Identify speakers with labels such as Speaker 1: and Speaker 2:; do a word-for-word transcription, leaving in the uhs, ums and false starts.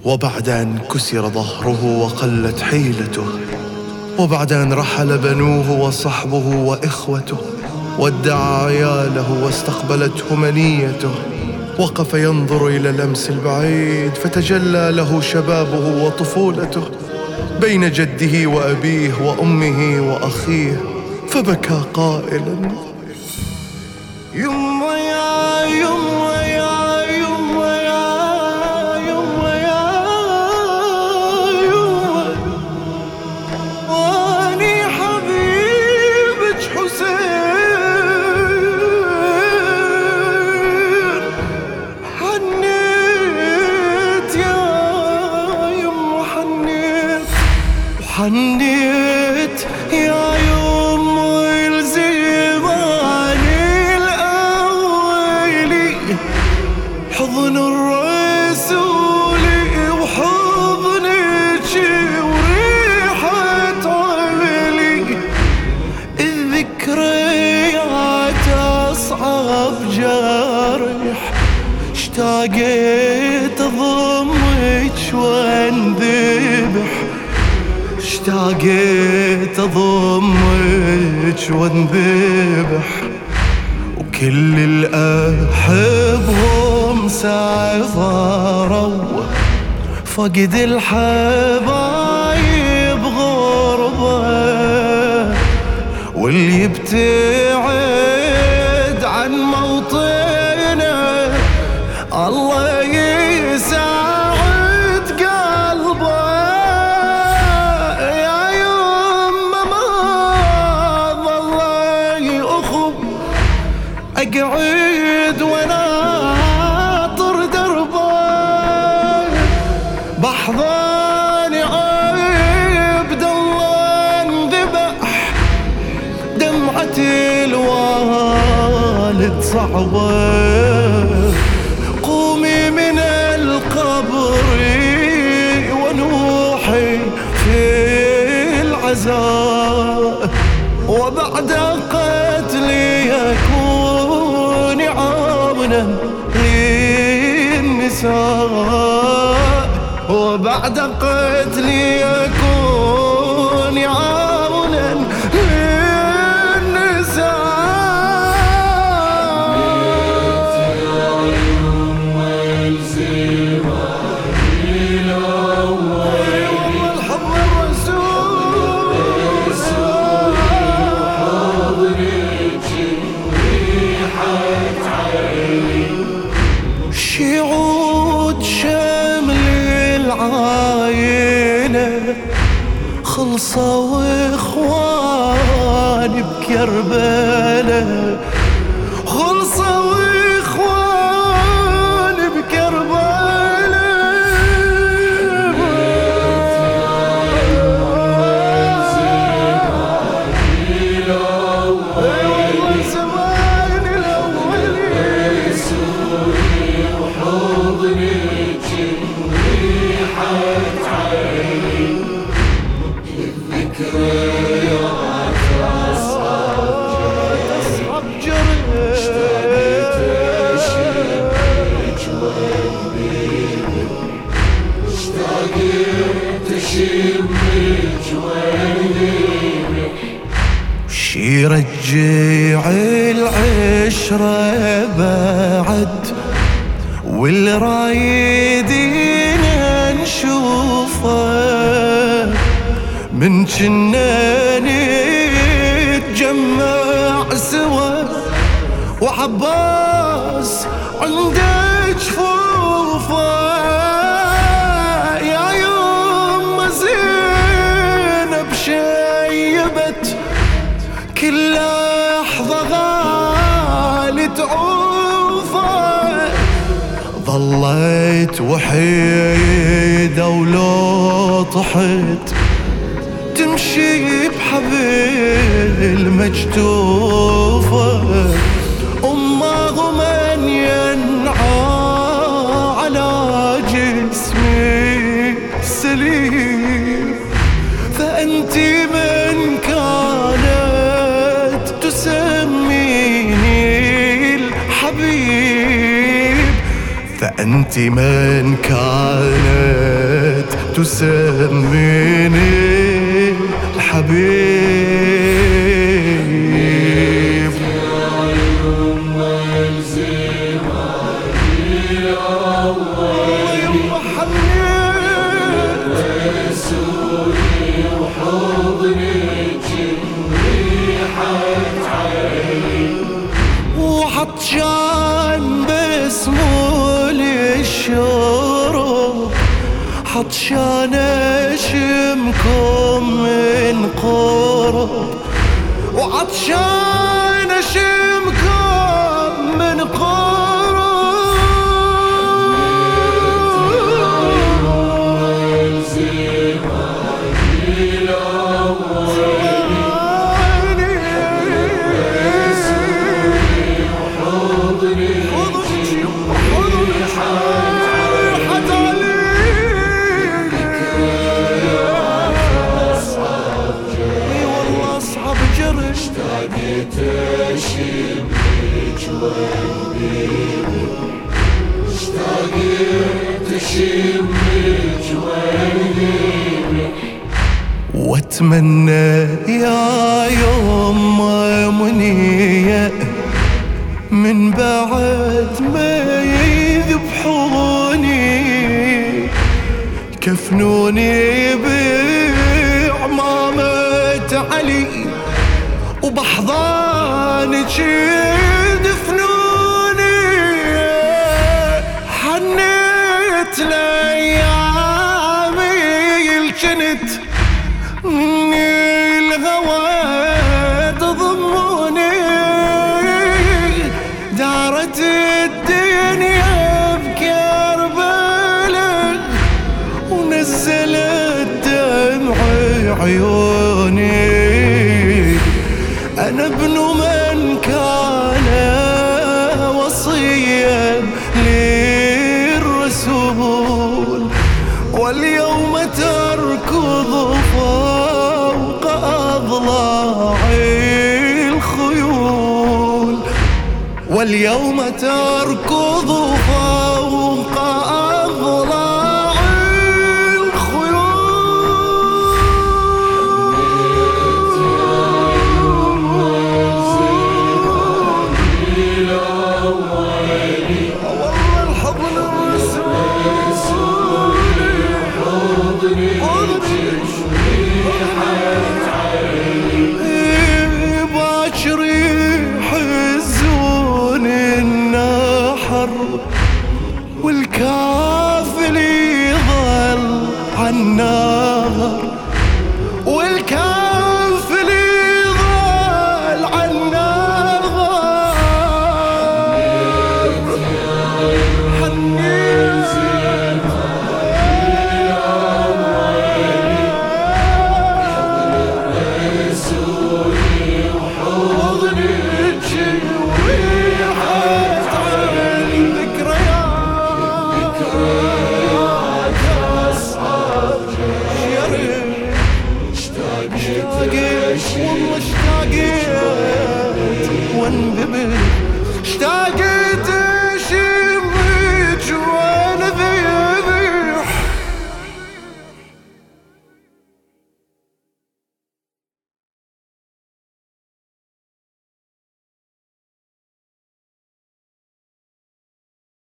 Speaker 1: وبعد أن كسر ظهره وقلت حيلته، وبعد أن رحل بنوه وصحبه وإخوته، وادعى عياله واستقبلته منيته، وقف ينظر إلى لمس البعيد فتجلى له شبابه وطفولته بين جده وأبيه وأمه وأخيه، فبكى قائلا:
Speaker 2: يما يا يما يا يما يا يما يا يما، واني حبيبك حسين حنيت يا يما، حنيت وحنيت يا يما حضن الرسول وحضنك وريحة عملي، الذكريات أصعب جرح، اشتاقيت أضمك وانذبح، اشتاقيت أضمك وانذبح، وكل الأحبهم سافروا، فقد الحبايب غربة، واللي يبتعد عن موطنه الله يساعد قلبه. يا يما ما ظل أخو أقعد وناطر دربه، بحضان عبد الله انذبح، دمعة الوالد صعبة، قومي من القبر ونوحي في العزاء، وبعد قتلي يكون عامنا للنساء، وبعد قتلي يكون عامنا للنساء. شيعود شمل العايلة خلصوا اخواني بكربلة، خلصوا اخواني بكربلة، شي رجع العشرة بعد، واللي رايدين نشوفه، من جنا نتجمع سوا، وعباس عندك جفوفه. يا يما زينب شيبت كل لحظة غالي تعوفه، ظليت وحيدة ولو طحت تمشي بحبل مجتوفة، أمه من ينعى على جسمي سليم، فأنت من كانت تسميني الحبيب،
Speaker 1: أنت من كانت تسميني الحبيب.
Speaker 2: وعطشان باسمه للشرب، عطشان اشمكم من قرب، وعطشان اشمكم من قرب. اشتقت اشمك وقلبي، اشتقت اشمك وقلبي،
Speaker 1: واتمنى يا يوم منية من بعد ما يذبحوني كفنوني بعمامة علي، وبحضانك دفنوني. حنيت لأيامي الجنت الهوى تضموني، دارت الدنيا بكربلاء ونزلت دمع عيوني. أنا ابن من كان وصيا للرسول، واليوم تركض فوق أضلاع الخيول، واليوم تركض فوق أضلاع والكافل يظل عالنار.